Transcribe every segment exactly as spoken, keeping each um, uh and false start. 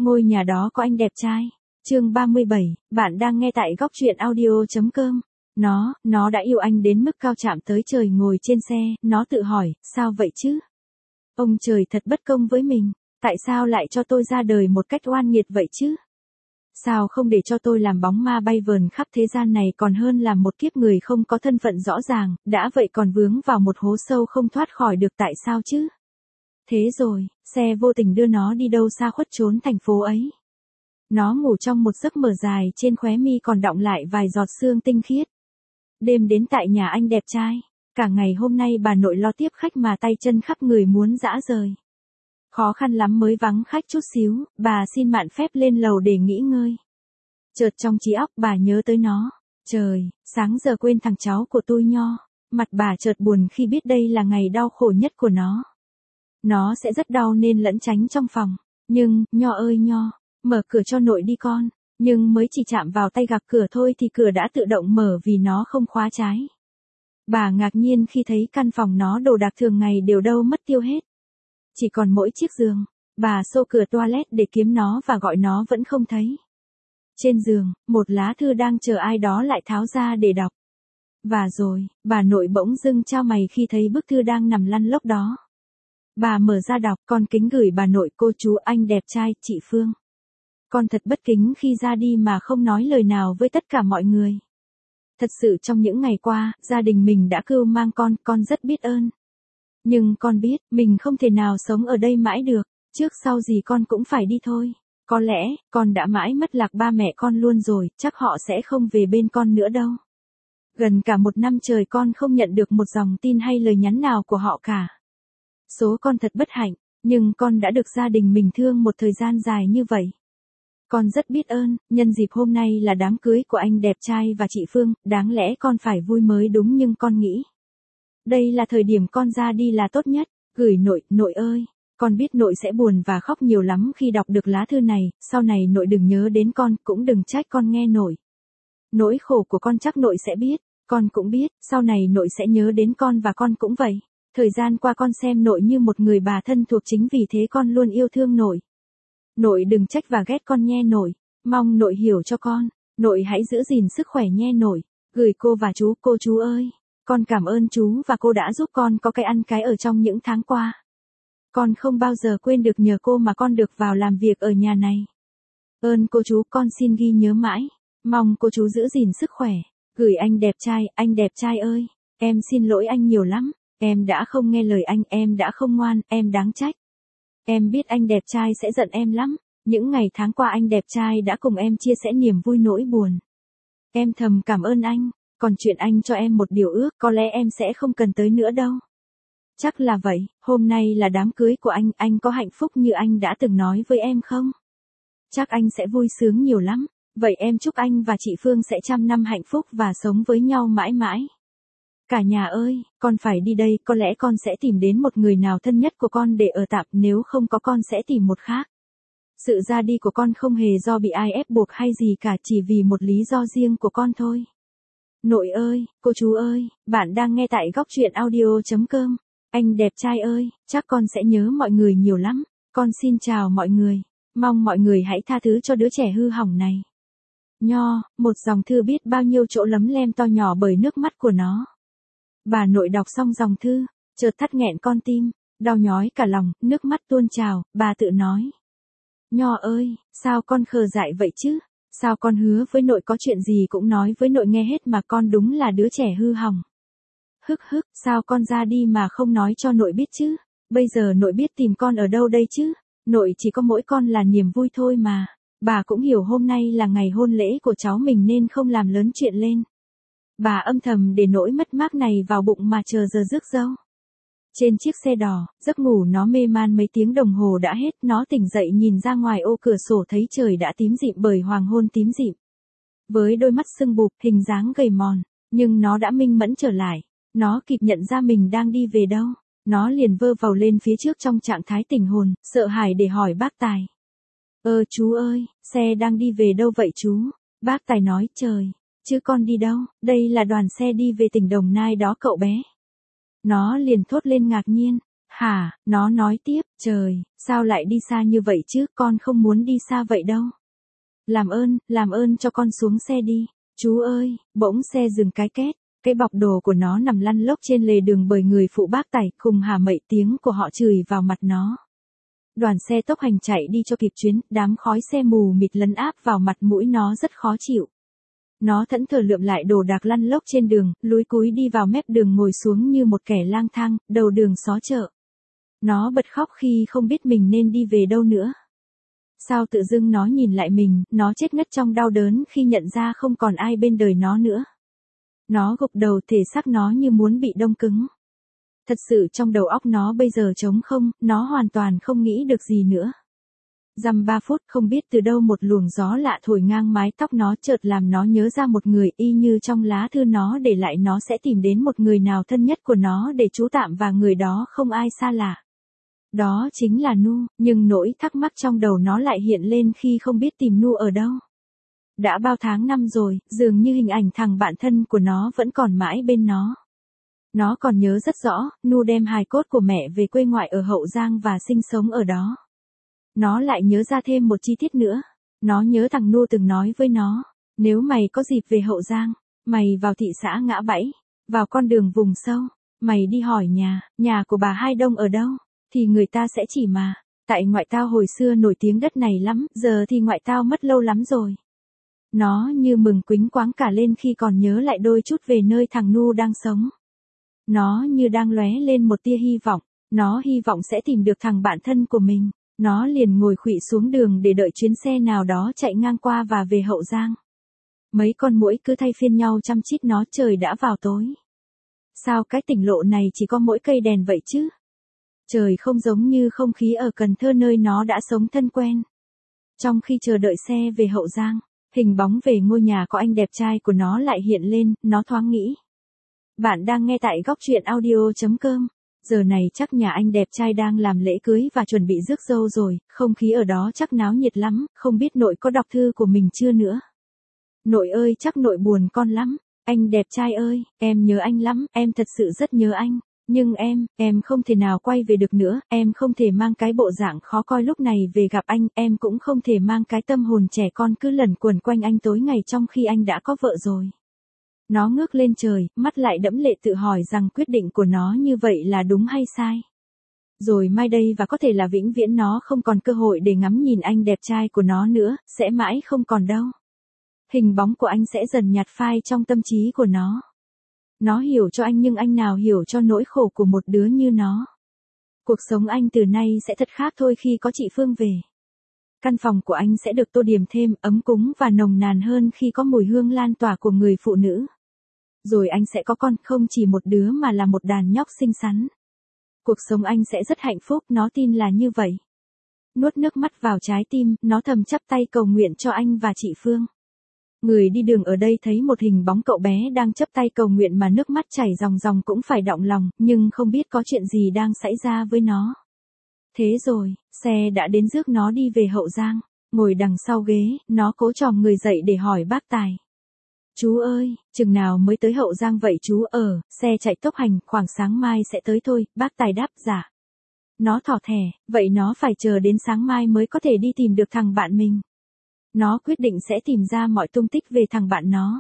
Ngôi nhà đó có anh đẹp trai. Chương ba mươi bảy, bạn đang nghe tại góc truyện audio chấm com. Nó, nó đã yêu anh đến mức cao chạm tới trời ngồi trên xe, nó tự hỏi, sao vậy chứ? Ông trời thật bất công với mình, tại sao lại cho tôi ra đời một cách oan nghiệt vậy chứ? Sao không để cho tôi làm bóng ma bay vờn khắp thế gian này còn hơn làm một kiếp người không có thân phận rõ ràng, đã vậy còn vướng vào một hố sâu không thoát khỏi được tại sao chứ? Thế rồi, xe vô tình đưa nó đi đâu xa khuất trốn thành phố ấy. Nó ngủ trong một giấc mơ dài, trên khóe mi còn đọng lại vài giọt sương tinh khiết. Đêm đến tại nhà anh đẹp trai, cả ngày hôm nay bà nội lo tiếp khách mà tay chân khắp người muốn rã rời. Khó khăn lắm mới vắng khách chút xíu, bà xin mạn phép lên lầu để nghỉ ngơi. Chợt trong trí óc bà nhớ tới nó. Trời, sáng giờ quên thằng cháu của tôi Nho. Mặt bà chợt buồn khi biết đây là ngày đau khổ nhất của nó. Nó sẽ rất đau nên lẫn tránh trong phòng. Nhưng, Nho ơi Nho, mở cửa cho nội đi con. Nhưng mới chỉ chạm vào tay gạc cửa thôi thì cửa đã tự động mở vì nó không khóa trái. Bà ngạc nhiên khi thấy căn phòng nó đồ đạc thường ngày đều đâu mất tiêu hết. Chỉ còn mỗi chiếc giường. Bà xô cửa toilet để kiếm nó và gọi nó vẫn không thấy. Trên giường, một lá thư đang chờ ai đó lại tháo ra để đọc. Và rồi, bà nội bỗng dưng chao mày khi thấy bức thư đang nằm lăn lóc đó. Bà mở ra đọc, con kính gửi bà nội, cô chú anh đẹp trai, chị Phương. Con thật bất kính khi ra đi mà không nói lời nào với tất cả mọi người. Thật sự trong những ngày qua, gia đình mình đã cưu mang con, con rất biết ơn. Nhưng con biết, mình không thể nào sống ở đây mãi được, trước sau gì con cũng phải đi thôi. Có lẽ, con đã mãi mất lạc ba mẹ con luôn rồi, chắc họ sẽ không về bên con nữa đâu. Gần cả một năm trời con không nhận được một dòng tin hay lời nhắn nào của họ cả. Số con thật bất hạnh, nhưng con đã được gia đình mình thương một thời gian dài như vậy. Con rất biết ơn, nhân dịp hôm nay là đám cưới của anh đẹp trai và chị Phương, đáng lẽ con phải vui mới đúng nhưng con nghĩ. Đây là thời điểm con ra đi là tốt nhất, gửi nội, nội ơi. Con biết nội sẽ buồn và khóc nhiều lắm khi đọc được lá thư này, sau này nội đừng nhớ đến con, cũng đừng trách con nghe nội. Nỗi khổ của con chắc nội sẽ biết, con cũng biết, sau này nội sẽ nhớ đến con và con cũng vậy. Thời gian qua con xem nội như một người bà thân thuộc chính vì thế con luôn yêu thương nội. Nội đừng trách và ghét con nhe nội, mong nội hiểu cho con, nội hãy giữ gìn sức khỏe nhe nội, gửi cô và chú, cô chú ơi. Con cảm ơn chú và cô đã giúp con có cái ăn cái ở trong những tháng qua. Con không bao giờ quên được nhờ cô mà con được vào làm việc ở nhà này. Ơn cô chú con xin ghi nhớ mãi. Mong cô chú giữ gìn sức khỏe. Gửi anh đẹp trai, anh đẹp trai ơi. Em xin lỗi anh nhiều lắm. Em đã không nghe lời anh, em đã không ngoan, em đáng trách. Em biết anh đẹp trai sẽ giận em lắm. Những ngày tháng qua anh đẹp trai đã cùng em chia sẻ niềm vui nỗi buồn. Em thầm cảm ơn anh. Còn chuyện anh cho em một điều ước có lẽ em sẽ không cần tới nữa đâu. Chắc là vậy, hôm nay là đám cưới của anh, anh có hạnh phúc như anh đã từng nói với em không? Chắc anh sẽ vui sướng nhiều lắm, vậy em chúc anh và chị Phương sẽ trăm năm hạnh phúc và sống với nhau mãi mãi. Cả nhà ơi, con phải đi đây, có lẽ con sẽ tìm đến một người nào thân nhất của con để ở tạm, nếu không có con sẽ tìm một khác. Sự ra đi của con không hề do bị ai ép buộc hay gì cả, chỉ vì một lý do riêng của con thôi. Nội ơi, cô chú ơi, bạn đang nghe tại góc truyện audio chấm com. Anh đẹp trai ơi, chắc con sẽ nhớ mọi người nhiều lắm. Con xin chào mọi người. Mong mọi người hãy tha thứ cho đứa trẻ hư hỏng này. Nho, một dòng thư biết bao nhiêu chỗ lấm lem to nhỏ bởi nước mắt của nó. Bà nội đọc xong dòng thư, chợt thắt nghẹn con tim, đau nhói cả lòng, nước mắt tuôn trào, bà tự nói. Nho ơi, sao con khờ dại vậy chứ? Sao con hứa với nội có chuyện gì cũng nói với nội nghe hết mà con đúng là đứa trẻ hư hỏng. Hức hức, sao con ra đi mà không nói cho nội biết chứ? Bây giờ nội biết tìm con ở đâu đây chứ? Nội chỉ có mỗi con là niềm vui thôi mà. Bà cũng hiểu hôm nay là ngày hôn lễ của cháu mình nên không làm lớn chuyện lên. Bà âm thầm để nỗi mất mát này vào bụng mà chờ giờ rước dâu. Trên chiếc xe đỏ, giấc ngủ nó mê man mấy tiếng đồng hồ đã hết, nó tỉnh dậy nhìn ra ngoài ô cửa sổ thấy trời đã tím dịm bởi hoàng hôn tím dịm. Với đôi mắt sưng bụp, hình dáng gầy mòn, nhưng nó đã minh mẫn trở lại. Nó kịp nhận ra mình đang đi về đâu. Nó liền vơ vào lên phía trước trong trạng thái tỉnh hồn, sợ hãi để hỏi bác Tài. Ơ chú ơi, xe đang đi về đâu vậy chú? Bác Tài nói, trời, chứ con đi đâu, đây là đoàn xe đi về tỉnh Đồng Nai đó cậu bé. Nó liền thốt lên ngạc nhiên, Hả, nó nói tiếp, trời, sao lại đi xa như vậy chứ, con không muốn đi xa vậy đâu. Làm ơn, làm ơn cho con xuống xe đi. Chú ơi, bỗng xe dừng cái két. Cái bọc đồ của nó nằm lăn lóc trên lề đường bởi người phụ bác tải, khùng hà mậy tiếng của họ chửi vào mặt nó. Đoàn xe tốc hành chạy đi cho kịp chuyến, đám khói xe mù mịt lấn áp vào mặt mũi nó rất khó chịu. Nó thẫn thờ lượm lại đồ đạc lăn lóc trên đường, lúi cúi đi vào mép đường ngồi xuống như một kẻ lang thang, đầu đường xó chợ. Nó bật khóc khi không biết mình nên đi về đâu nữa. Sao tự dưng nó nhìn lại mình, nó chết ngất trong đau đớn khi nhận ra không còn ai bên đời nó nữa. Nó gục đầu, thể xác nó như muốn bị đông cứng. Thật sự trong đầu óc nó bây giờ trống không, nó hoàn toàn không nghĩ được gì nữa. Dăm ba phút không biết từ đâu một luồng gió lạ thổi ngang mái tóc nó, chợt làm nó nhớ ra một người, y như trong lá thư nó để lại, nó sẽ tìm đến một người nào thân nhất của nó để trú tạm, và người đó không ai xa lạ. Đó chính là Nu, nhưng nỗi thắc mắc trong đầu nó lại hiện lên khi không biết tìm Nu ở đâu. Đã bao tháng năm rồi, dường như hình ảnh thằng bạn thân của nó vẫn còn mãi bên nó. Nó còn nhớ rất rõ, Nu đem hài cốt của mẹ về quê ngoại ở Hậu Giang và sinh sống ở đó. Nó lại nhớ ra thêm một chi tiết nữa. Nó nhớ thằng Nu từng nói với nó, nếu mày có dịp về Hậu Giang, mày vào thị xã Ngã Bẫy, vào con đường vùng sâu, mày đi hỏi nhà, nhà của bà Hai Đông ở đâu, thì người ta sẽ chỉ mà. Tại ngoại tao hồi xưa nổi tiếng đất này lắm, giờ thì ngoại tao mất lâu lắm rồi. Nó như mừng quính quáng cả lên khi còn nhớ lại đôi chút về nơi thằng Nu đang sống. Nó như đang lóe lên một tia hy vọng, nó hy vọng sẽ tìm được thằng bạn thân của mình. Nó liền ngồi khuỵu xuống đường để đợi chuyến xe nào đó chạy ngang qua và về Hậu Giang. Mấy con muỗi cứ thay phiên nhau chăm chít nó, trời đã vào tối. Sao cái tỉnh lộ này chỉ có mỗi cây đèn vậy chứ? Trời không giống như không khí ở Cần Thơ nơi nó đã sống thân quen. Trong khi chờ đợi xe về Hậu Giang, hình bóng về ngôi nhà có anh đẹp trai của nó lại hiện lên, nó thoáng nghĩ. Bạn đang nghe tại góc truyện audio chấm com. Giờ này chắc nhà anh đẹp trai đang làm lễ cưới và chuẩn bị rước dâu rồi, không khí ở đó chắc náo nhiệt lắm, không biết nội có đọc thư của mình chưa nữa. Nội ơi, chắc nội buồn con lắm. Anh đẹp trai ơi, em nhớ anh lắm, em thật sự rất nhớ anh. Nhưng em, em không thể nào quay về được nữa, em không thể mang cái bộ dạng khó coi lúc này về gặp anh, em cũng không thể mang cái tâm hồn trẻ con cứ lẩn quẩn quanh anh tối ngày trong khi anh đã có vợ rồi. Nó ngước lên trời, mắt lại đẫm lệ tự hỏi rằng quyết định của nó như vậy là đúng hay sai. Rồi mai đây và có thể là vĩnh viễn nó không còn cơ hội để ngắm nhìn anh đẹp trai của nó nữa, sẽ mãi không còn đâu. Hình bóng của anh sẽ dần nhạt phai trong tâm trí của nó. Nó hiểu cho anh nhưng anh nào hiểu cho nỗi khổ của một đứa như nó. Cuộc sống anh từ nay sẽ thật khác thôi khi có chị Phương về. Căn phòng của anh sẽ được tô điểm thêm, ấm cúng và nồng nàn hơn khi có mùi hương lan tỏa của người phụ nữ. Rồi anh sẽ có con, không chỉ một đứa mà là một đàn nhóc xinh xắn. Cuộc sống anh sẽ rất hạnh phúc, nó tin là như vậy. Nuốt nước mắt vào trái tim, nó thầm chắp tay cầu nguyện cho anh và chị Phương. Người đi đường ở đây thấy một hình bóng cậu bé đang chắp tay cầu nguyện mà nước mắt chảy ròng ròng cũng phải động lòng, nhưng không biết có chuyện gì đang xảy ra với nó. Thế rồi, xe đã đến rước nó đi về Hậu Giang. Ngồi đằng sau ghế, nó cố chòm người dậy để hỏi bác Tài. Chú ơi, chừng nào mới tới Hậu Giang vậy chú? Ở, xe chạy tốc hành, khoảng sáng mai sẽ tới thôi, bác Tài đáp. Dạ. Nó thỏ thẻ, vậy nó phải chờ đến sáng mai mới có thể đi tìm được thằng bạn mình. Nó quyết định sẽ tìm ra mọi tung tích về thằng bạn nó.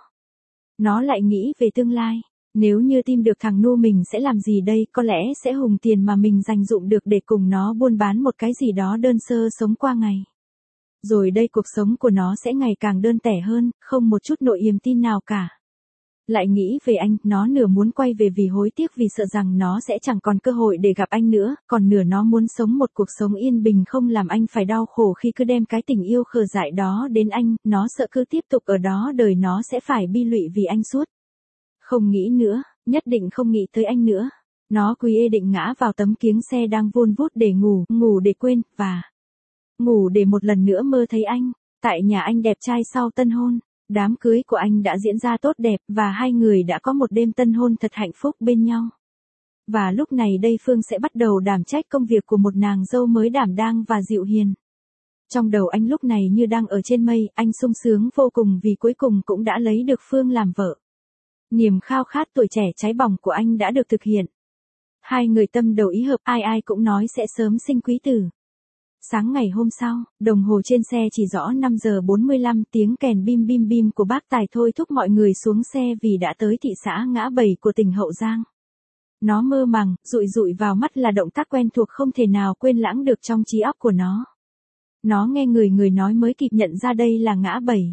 Nó lại nghĩ về tương lai. Nếu như tìm được thằng Nu mình sẽ làm gì đây? Có lẽ sẽ hùng tiền mà mình dành dụm được để cùng nó buôn bán một cái gì đó đơn sơ sống qua ngày. Rồi đây cuộc sống của nó sẽ ngày càng đơn tẻ hơn, không một chút nội yểm tin nào cả. Lại nghĩ về anh, nó nửa muốn quay về vì hối tiếc vì sợ rằng nó sẽ chẳng còn cơ hội để gặp anh nữa, còn nửa nó muốn sống một cuộc sống yên bình không làm anh phải đau khổ khi cứ đem cái tình yêu khờ dại đó đến anh, nó sợ cứ tiếp tục ở đó đời nó sẽ phải bi lụy vì anh suốt. Không nghĩ nữa, nhất định không nghĩ tới anh nữa. Nó quy ê định ngã vào tấm kiếng xe đang vun vút để ngủ, ngủ để quên, và ngủ để một lần nữa mơ thấy anh, tại nhà anh đẹp trai sau tân hôn. Đám cưới của anh đã diễn ra tốt đẹp và hai người đã có một đêm tân hôn thật hạnh phúc bên nhau. Và lúc này đây Phương sẽ bắt đầu đảm trách công việc của một nàng dâu mới đảm đang và dịu hiền. Trong đầu anh lúc này như đang ở trên mây, anh sung sướng vô cùng vì cuối cùng cũng đã lấy được Phương làm vợ. Niềm khao khát tuổi trẻ cháy bỏng của anh đã được thực hiện. Hai người tâm đầu ý hợp, ai ai cũng nói sẽ sớm sinh quý tử. Sáng ngày hôm sau, đồng hồ trên xe chỉ rõ năm giờ bốn mươi lăm, tiếng kèn bim bim bim của bác Tài thôi thúc mọi người xuống xe vì đã tới thị xã Ngã Bảy của tỉnh Hậu Giang. Nó mơ màng, dụi dụi vào mắt là động tác quen thuộc không thể nào quên lãng được trong trí óc của nó. Nó nghe người người nói mới kịp nhận ra đây là Ngã Bảy.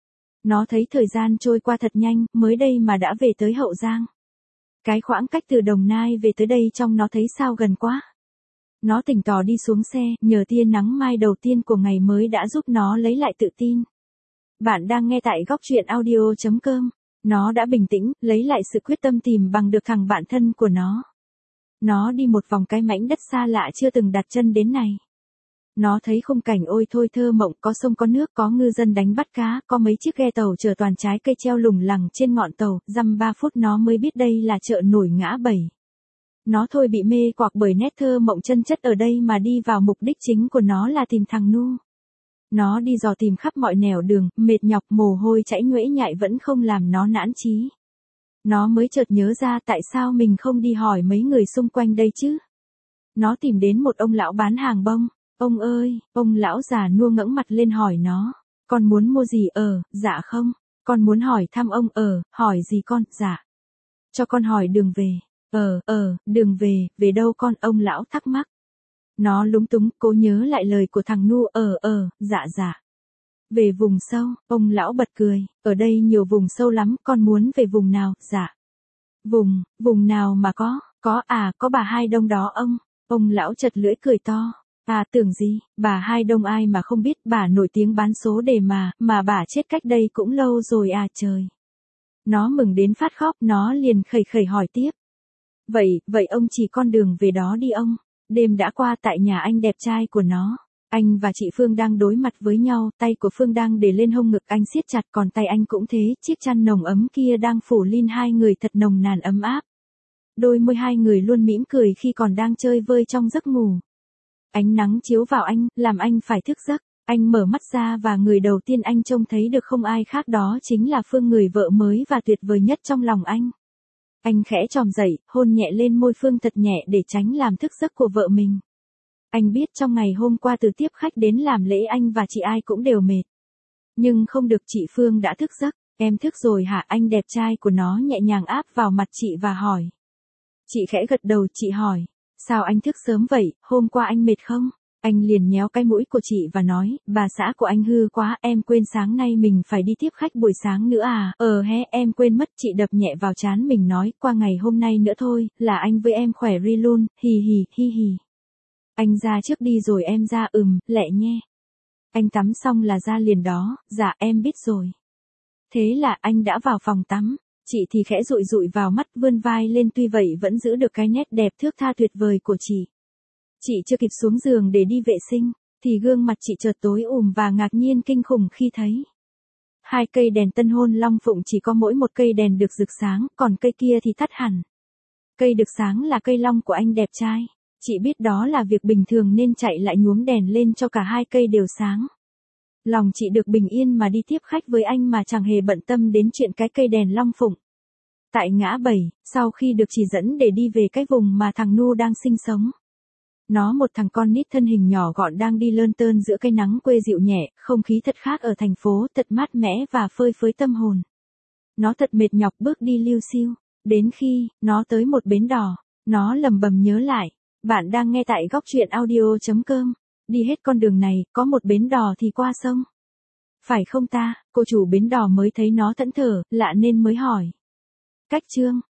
Nó thấy thời gian trôi qua thật nhanh, mới đây mà đã về tới Hậu Giang. Cái khoảng cách từ Đồng Nai về tới đây trong nó thấy sao gần quá. Nó tỉnh tỏ đi xuống xe, nhờ tia nắng mai đầu tiên của ngày mới đã giúp nó lấy lại tự tin. Bạn đang nghe tại góc truyện audio chấm com. Nó đã bình tĩnh, lấy lại sự quyết tâm tìm bằng được thằng bạn thân của nó. Nó đi một vòng cái mảnh đất xa lạ chưa từng đặt chân đến này. Nó thấy khung cảnh ôi thôi thơ mộng, có sông có nước, có ngư dân đánh bắt cá, có mấy chiếc ghe tàu chở toàn trái cây treo lủng lẳng trên ngọn tàu, dăm ba phút nó mới biết đây là chợ nổi Ngã Bảy. Nó thôi bị mê quạc bởi nét thơ mộng chân chất ở đây mà đi vào mục đích chính của nó là tìm thằng Nu. Nó đi dò tìm khắp mọi nẻo đường, mệt nhọc mồ hôi chảy nhuễ nhại vẫn không làm nó nản chí. Nó mới chợt nhớ ra tại sao mình không đi hỏi mấy người xung quanh đây chứ. Nó tìm đến một ông lão bán hàng bông. Ông ơi, ông lão già nua ngẩng mặt lên hỏi nó. Con muốn mua gì? Ờ, dạ không. Con muốn hỏi thăm ông. Ờ, hỏi gì con? Dạ. Cho con hỏi đường về. Ờ, ờ, đường về, về đâu con? Ông lão thắc mắc. Nó lúng túng, cố nhớ lại lời của thằng Nu. Ờ, ờ, dạ dạ. Về vùng sâu, ông lão bật cười. Ở đây nhiều vùng sâu lắm, con muốn về vùng nào? Dạ. Vùng, vùng nào mà có? Có à, có bà Hai Đông đó ông. Ông lão chật lưỡi cười to. À tưởng gì, bà Hai Đông ai mà không biết, bà nổi tiếng bán số đề mà, mà bà chết cách đây cũng lâu rồi à trời. Nó mừng đến phát khóc, nó liền khẩy khẩy hỏi tiếp. Vậy, vậy ông chỉ con đường về đó đi ông. Đêm đã qua tại nhà anh đẹp trai của nó. Anh và chị Phương đang đối mặt với nhau, tay của Phương đang để lên hông ngực anh siết chặt, còn tay anh cũng thế, chiếc chăn nồng ấm kia đang phủ lên hai người thật nồng nàn ấm áp. Đôi môi hai người luôn mỉm cười khi còn đang chơi vơi trong giấc ngủ. Ánh nắng chiếu vào anh, làm anh phải thức giấc. Anh mở mắt ra và người đầu tiên anh trông thấy được không ai khác đó chính là Phương, người vợ mới và tuyệt vời nhất trong lòng anh. Anh khẽ chòm dậy, hôn nhẹ lên môi Phương thật nhẹ để tránh làm thức giấc của vợ mình. Anh biết trong ngày hôm qua từ tiếp khách đến làm lễ anh và chị ai cũng đều mệt. Nhưng không được, chị Phương đã thức giấc. Em thức rồi hả? Anh đẹp trai của nó nhẹ nhàng áp vào mặt chị và hỏi. Chị khẽ gật đầu, chị hỏi. Sao anh thức sớm vậy, hôm qua anh mệt không? Anh liền nhéo cái mũi của chị và nói, bà xã của anh hư quá, em quên sáng nay mình phải đi tiếp khách buổi sáng nữa à? Ờ hé, em quên mất. Chị đập nhẹ vào trán mình nói, qua ngày hôm nay nữa thôi, là anh với em khỏe ri luôn, hì hì, hi hì. Anh ra trước đi rồi em ra. Ừm, lẹ nhé. Anh tắm xong là ra liền đó. Dạ em biết rồi. Thế là anh đã vào phòng tắm. Chị thì khẽ dụi dụi vào mắt, vươn vai lên, tuy vậy vẫn giữ được cái nét đẹp thước tha tuyệt vời của chị. Chị chưa kịp xuống giường để đi vệ sinh, thì gương mặt chị chợt tối ùm và ngạc nhiên kinh khủng khi thấy hai cây đèn tân hôn long phụng chỉ có mỗi một cây đèn được rực sáng, còn cây kia thì tắt hẳn. Cây được sáng là cây long của anh đẹp trai. Chị biết đó là việc bình thường nên chạy lại nhuốm đèn lên cho cả hai cây đều sáng. Lòng chị được bình yên mà đi tiếp khách với anh mà chẳng hề bận tâm đến chuyện cái cây đèn long phụng. Tại Ngã Bảy, sau khi được chỉ dẫn để đi về cái vùng mà thằng Nu đang sinh sống. Nó một thằng con nít thân hình nhỏ gọn đang đi lơn tơn giữa cái nắng quê dịu nhẹ, không khí thật khác ở thành phố, thật mát mẻ và phơi phới tâm hồn. Nó thật mệt nhọc bước đi liu xiu, đến khi nó tới một bến đò, nó lầm bầm nhớ lại. Bạn đang nghe tại góc truyện audio chấm com. Đi hết con đường này, có một bến đò thì qua sông. Phải không ta? Cô chủ bến đò mới thấy nó thẫn thờ, lạ nên mới hỏi. Cách chương,